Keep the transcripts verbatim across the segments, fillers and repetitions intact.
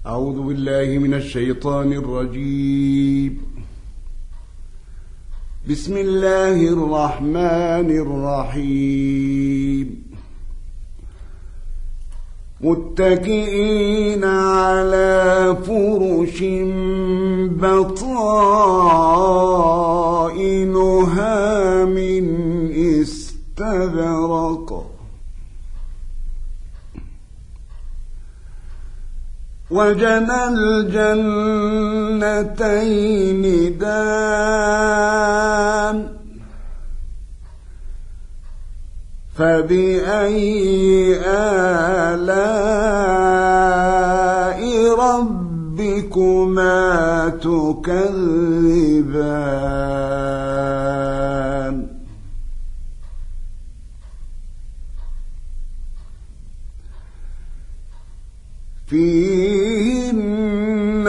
أعوذ بالله من الشيطان الرجيم. بسم الله الرحمن الرحيم. متكئين على فرش بطائنها من استبرق وجنى الجنتين دان فبأي آلاء ربكما تكذبان فيهن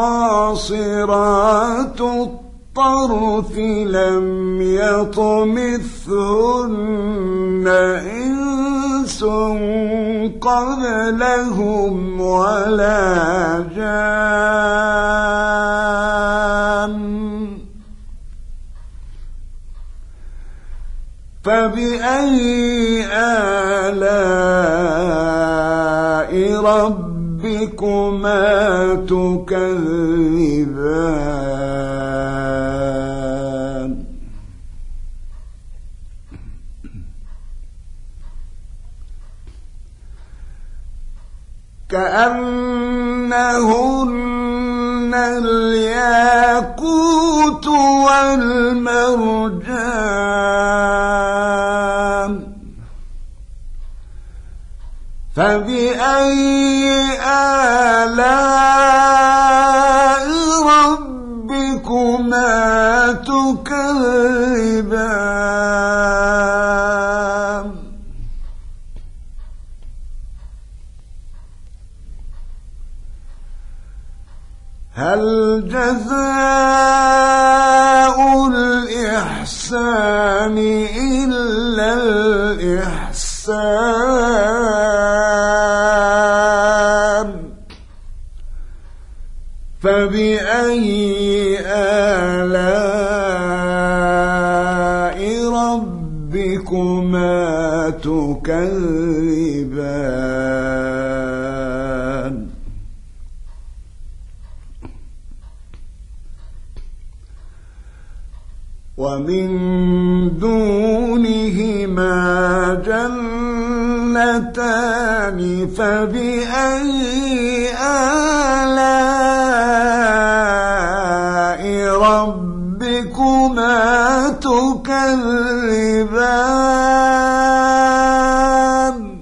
قاصرات الطرف لم يطمثهن إنس قبلهم ولا جان فبأي آلاء ربكما تكذبان كأنهن الياقوت والمرجان فبأي آلاء ربكما تكذبان هل جزاء الإحسان إلا الإحسان فبأي آلاء ربكما تكذبان ومن دونهما جنتان فبأي آلاء ربكما تكذبان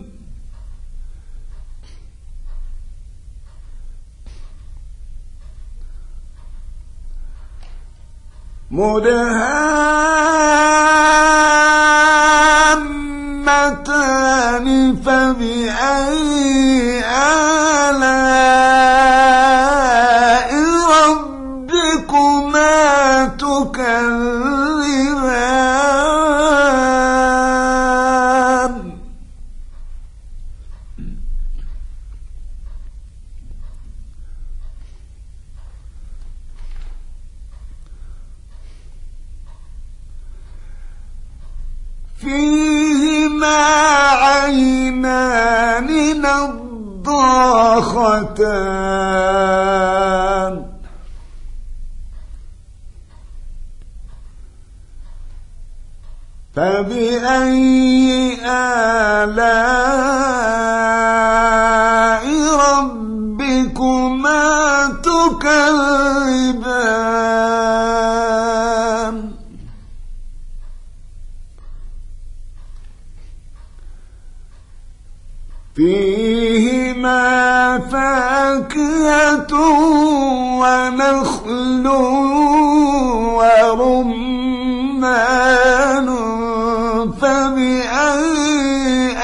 مدهامتان فبأي آلاء ربكما تكذبان فيهما عينان نضاختان فبأي آلاء ربكما تكذبان فيهما فاكهة ونخل ورمان فبأي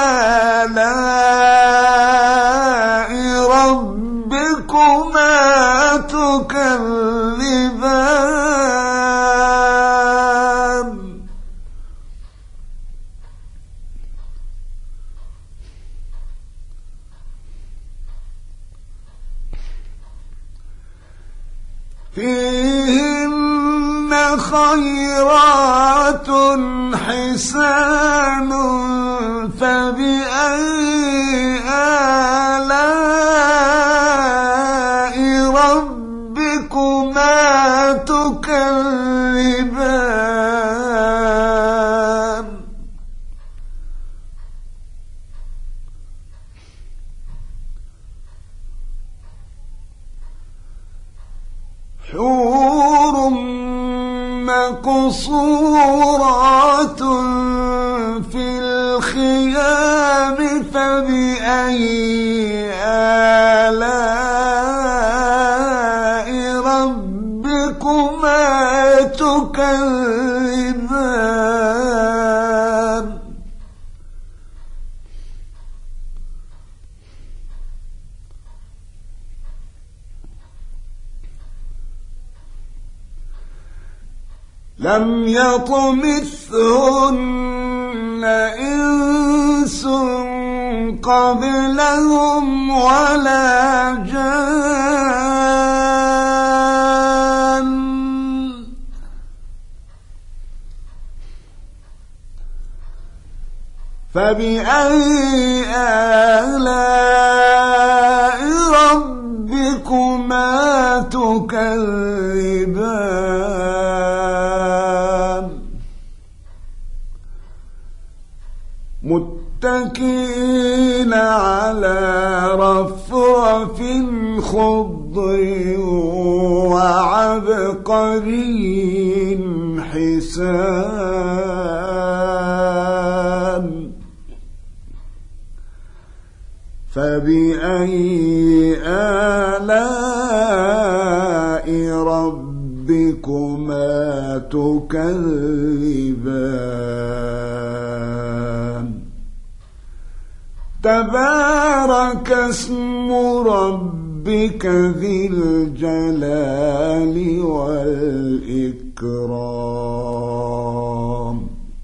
آلاء ربكما تكذبان فيهن خيرات حسان فبأي آلاء ربكما تكذبان حور مقصورات في الخيام فبأي آلاء ربكما تكذبان لم يطمثهن إنس قبلهم ولا جان فبأي آلاء ربكما تكذبان متكئين على رفرف خضر وعبقري حسان فبأي آلاء ربكما تكذبان تبارك اسم ربك ذي الجلال والإكرام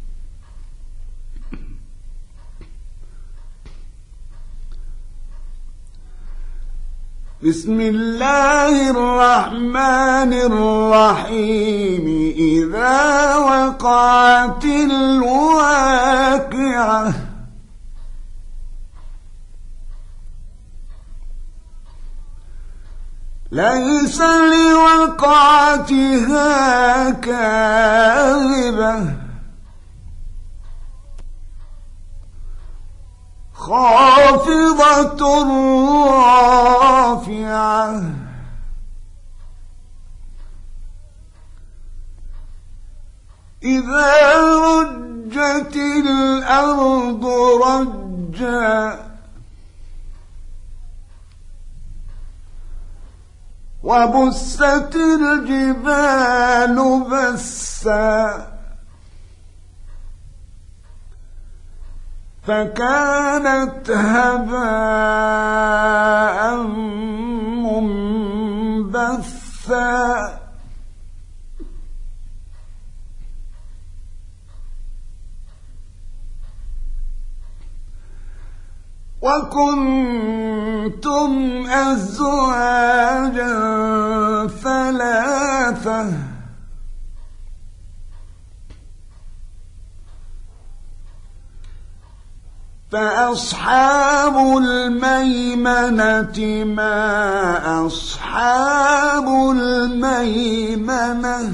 بسم الله الرحمن الرحيم إذا وقعت الواقعة ليس لوقعتها كاذبة خافضة رافعة إذا رجت الأرض رجا وبست الجبال بسا فكانت هباء منبثا وكنتم أزواجا ثلاثة فأصحاب الميمنة ما أصحاب الميمنة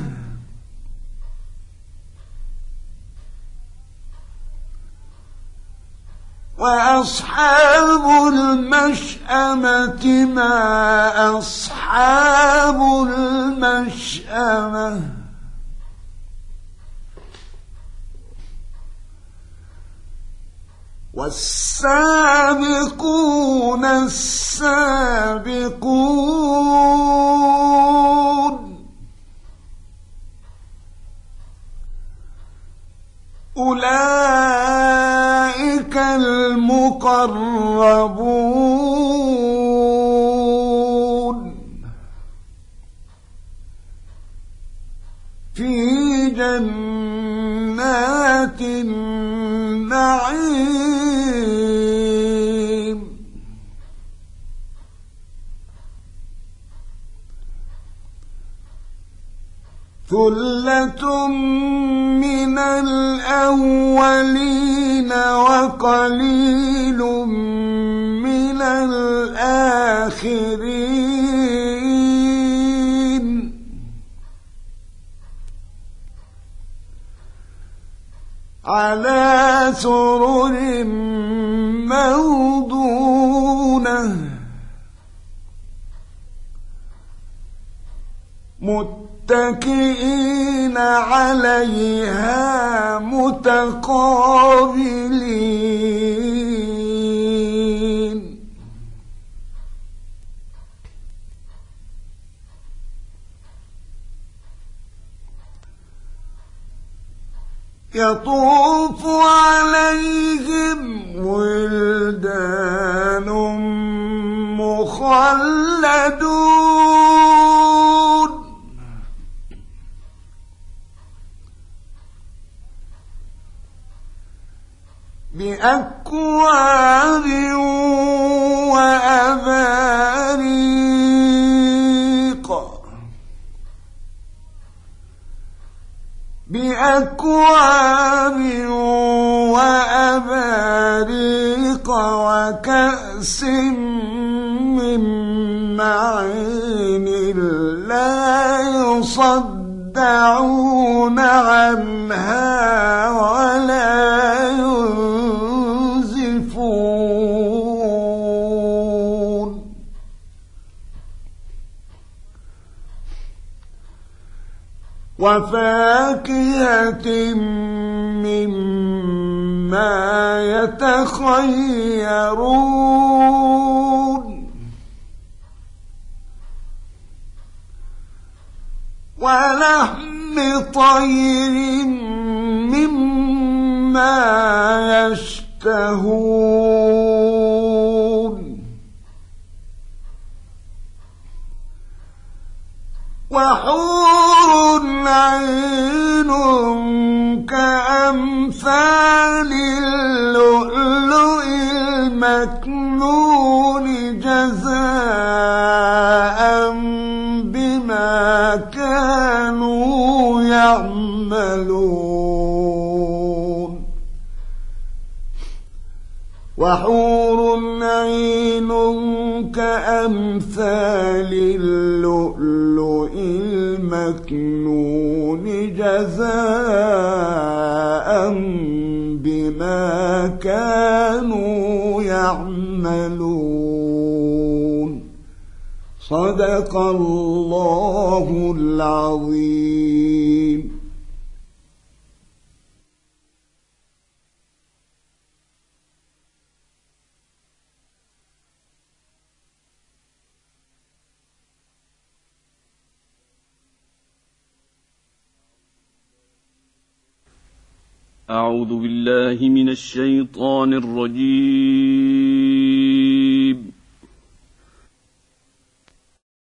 وأصحاب المشأمة ما أصحاب المشأمة والسابقون السابقون أولئك المقربون في جنات النعيم ثلة من الأولين وقليل من الآخرين على سرر موضونة متكئين عليها متقابلين يطوف عليهم ولدان مخلدون بأكواب وأباريق بأكواب وأباريق وكأس من معين لا يصدعون عنها ولا ينزفون وفاكهة مما يتخيرون ولحم طير مما يشتهون وحور عين كأمثال اللؤلؤ المكنون جزاء بما كانوا يعملون وحور عين كأمثال اللؤلؤ المكنون جزاء بما كانوا يعملون صدق الله العظيم. أعوذ بالله من الشيطان الرجيم.